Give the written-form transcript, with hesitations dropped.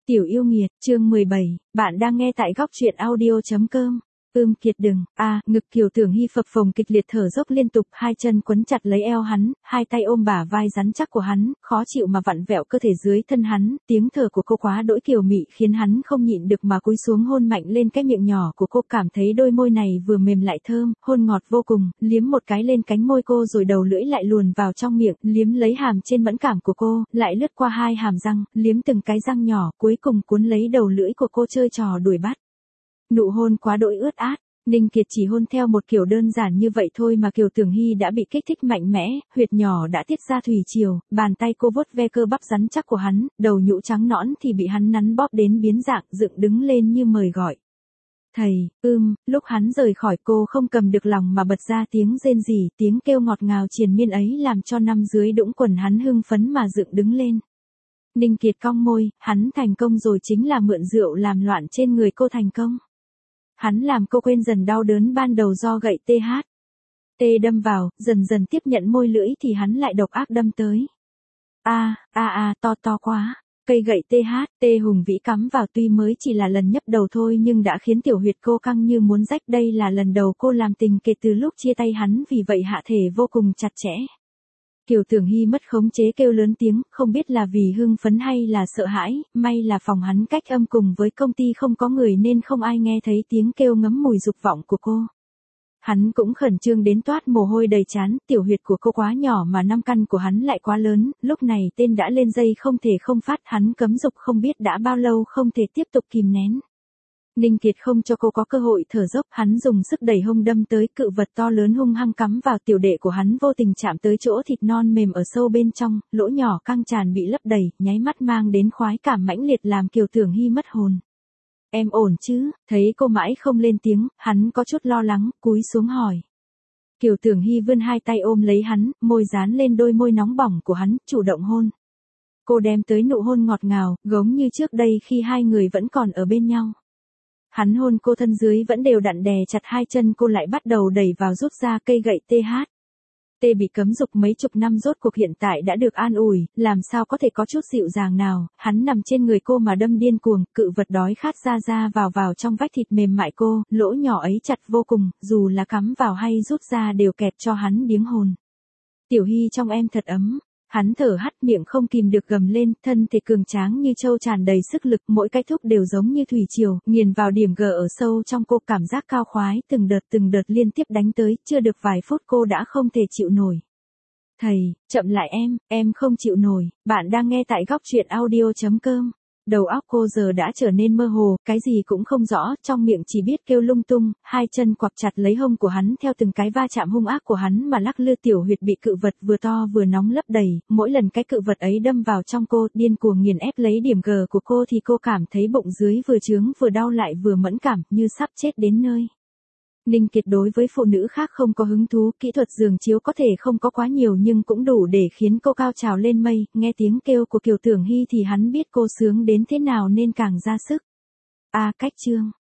Tiểu yêu nghiệt, chương 17, bạn đang nghe tại góc truyện audio.com. Kiệt đừng, ngực Kiều Tưởng Hy phập phồng kịch liệt thở dốc liên tục, hai chân quấn chặt lấy eo hắn, hai tay ôm bả vai rắn chắc của hắn, khó chịu mà vặn vẹo cơ thể dưới thân hắn, tiếng thở của cô quá đỗi kiều mị khiến hắn không nhịn được mà cúi xuống hôn mạnh lên cái miệng nhỏ của cô, cảm thấy đôi môi này vừa mềm lại thơm, hôn ngọt vô cùng, liếm một cái lên cánh môi cô rồi đầu lưỡi lại luồn vào trong miệng, liếm lấy hàm trên mẫn cảm của cô, lại lướt qua hai hàm răng, liếm từng cái răng nhỏ, cuối cùng cuốn lấy đầu lưỡi của cô chơi trò đuổi bắt. Nụ hôn quá đỗi ướt át. Ninh Kiệt chỉ hôn theo một kiểu đơn giản như vậy thôi mà Kiều Tưởng Hy đã bị kích thích mạnh mẽ, huyệt nhỏ đã tiết ra thủy triều, bàn tay cô vuốt ve cơ bắp rắn chắc của hắn, đầu nhũ trắng nõn thì bị hắn nắn bóp đến biến dạng, dựng đứng lên như mời gọi. Thầy, lúc hắn rời khỏi cô không cầm được lòng mà bật ra tiếng rên rỉ, tiếng kêu ngọt ngào triền miên ấy làm cho năm dưới đũng quần hắn hưng phấn mà dựng đứng lên. Ninh Kiệt cong môi, hắn thành công rồi, chính là mượn rượu làm loạn trên người cô thành công. Hắn làm cô quên dần đau đớn ban đầu do gậy THT đâm vào, dần dần tiếp nhận môi lưỡi thì hắn lại độc ác đâm tới. To quá. Cây gậy THT hùng vĩ cắm vào tuy mới chỉ là lần nhấp đầu thôi nhưng đã khiến tiểu huyệt cô căng như muốn rách, đây là lần đầu cô làm tình kể từ lúc chia tay hắn, vì vậy hạ thể vô cùng chặt chẽ. Kiều Tưởng Hy mất khống chế kêu lớn tiếng, không biết là vì hưng phấn hay là sợ hãi, may là phòng hắn cách âm cùng với công ty không có người nên không ai nghe thấy tiếng kêu ngấm mùi dục vọng của cô. Hắn cũng khẩn trương đến toát mồ hôi đầy trán, tiểu huyệt của cô quá nhỏ mà năm căn của hắn lại quá lớn, lúc này tên đã lên dây không thể không phát, hắn cấm dục không biết đã bao lâu không thể tiếp tục kìm nén. Ninh Kiệt không cho cô có cơ hội thở dốc, hắn dùng sức đẩy hông đâm tới, cự vật to lớn hung hăng cắm vào tiểu đệ của hắn, vô tình chạm tới chỗ thịt non mềm ở sâu bên trong, lỗ nhỏ căng tràn bị lấp đầy, nháy mắt mang đến khoái cảm mãnh liệt làm Kiều Tưởng Hy mất hồn. Em ổn chứ? Thấy cô mãi không lên tiếng, hắn có chút lo lắng, cúi xuống hỏi. Kiều Tưởng Hy vươn hai tay ôm lấy hắn, môi dán lên đôi môi nóng bỏng của hắn, chủ động hôn. Cô đem tới nụ hôn ngọt ngào, giống như trước đây khi hai người vẫn còn ở bên nhau. Hắn hôn cô thân dưới vẫn đều đặn, đè chặt hai chân cô lại bắt đầu đẩy vào, rút ra cây gậy THT bị cấm dục mấy chục năm rốt cuộc hiện tại đã được an ủi, làm sao có thể có chút dịu dàng nào, hắn nằm trên người cô mà đâm điên cuồng, cự vật đói khát ra vào trong vách thịt mềm mại cô, lỗ nhỏ ấy chặt vô cùng, dù là cắm vào hay rút ra đều kẹp cho hắn điếng hồn. Tiểu Hy trong em thật ấm. Hắn thở hắt, miệng không kìm được gầm lên, thân thể cường tráng như trâu tràn đầy sức lực, mỗi cái thúc đều giống như thủy triều, nghiền vào điểm G ở sâu trong cô, cảm giác cao khoái, từng đợt liên tiếp đánh tới, chưa được vài phút cô đã không thể chịu nổi. Thầy, chậm lại em không chịu nổi, bạn đang nghe tại góc truyện audio.com. Đầu óc cô giờ đã trở nên mơ hồ, cái gì cũng không rõ, trong miệng chỉ biết kêu lung tung, hai chân quặp chặt lấy hông của hắn, theo từng cái va chạm hung ác của hắn mà lắc lư, tiểu huyệt bị cự vật vừa to vừa nóng lấp đầy, mỗi lần cái cự vật ấy đâm vào trong cô, điên cuồng nghiền ép lấy điểm G của cô thì cô cảm thấy bụng dưới vừa chướng vừa đau lại vừa mẫn cảm, như sắp chết đến nơi. Ninh Kiệt đối với phụ nữ khác không có hứng thú, kỹ thuật giường chiếu có thể không có quá nhiều nhưng cũng đủ để khiến cô cao trào lên mây, nghe tiếng kêu của Kiều Tưởng Hy thì hắn biết cô sướng đến thế nào nên càng ra sức. Cách chương.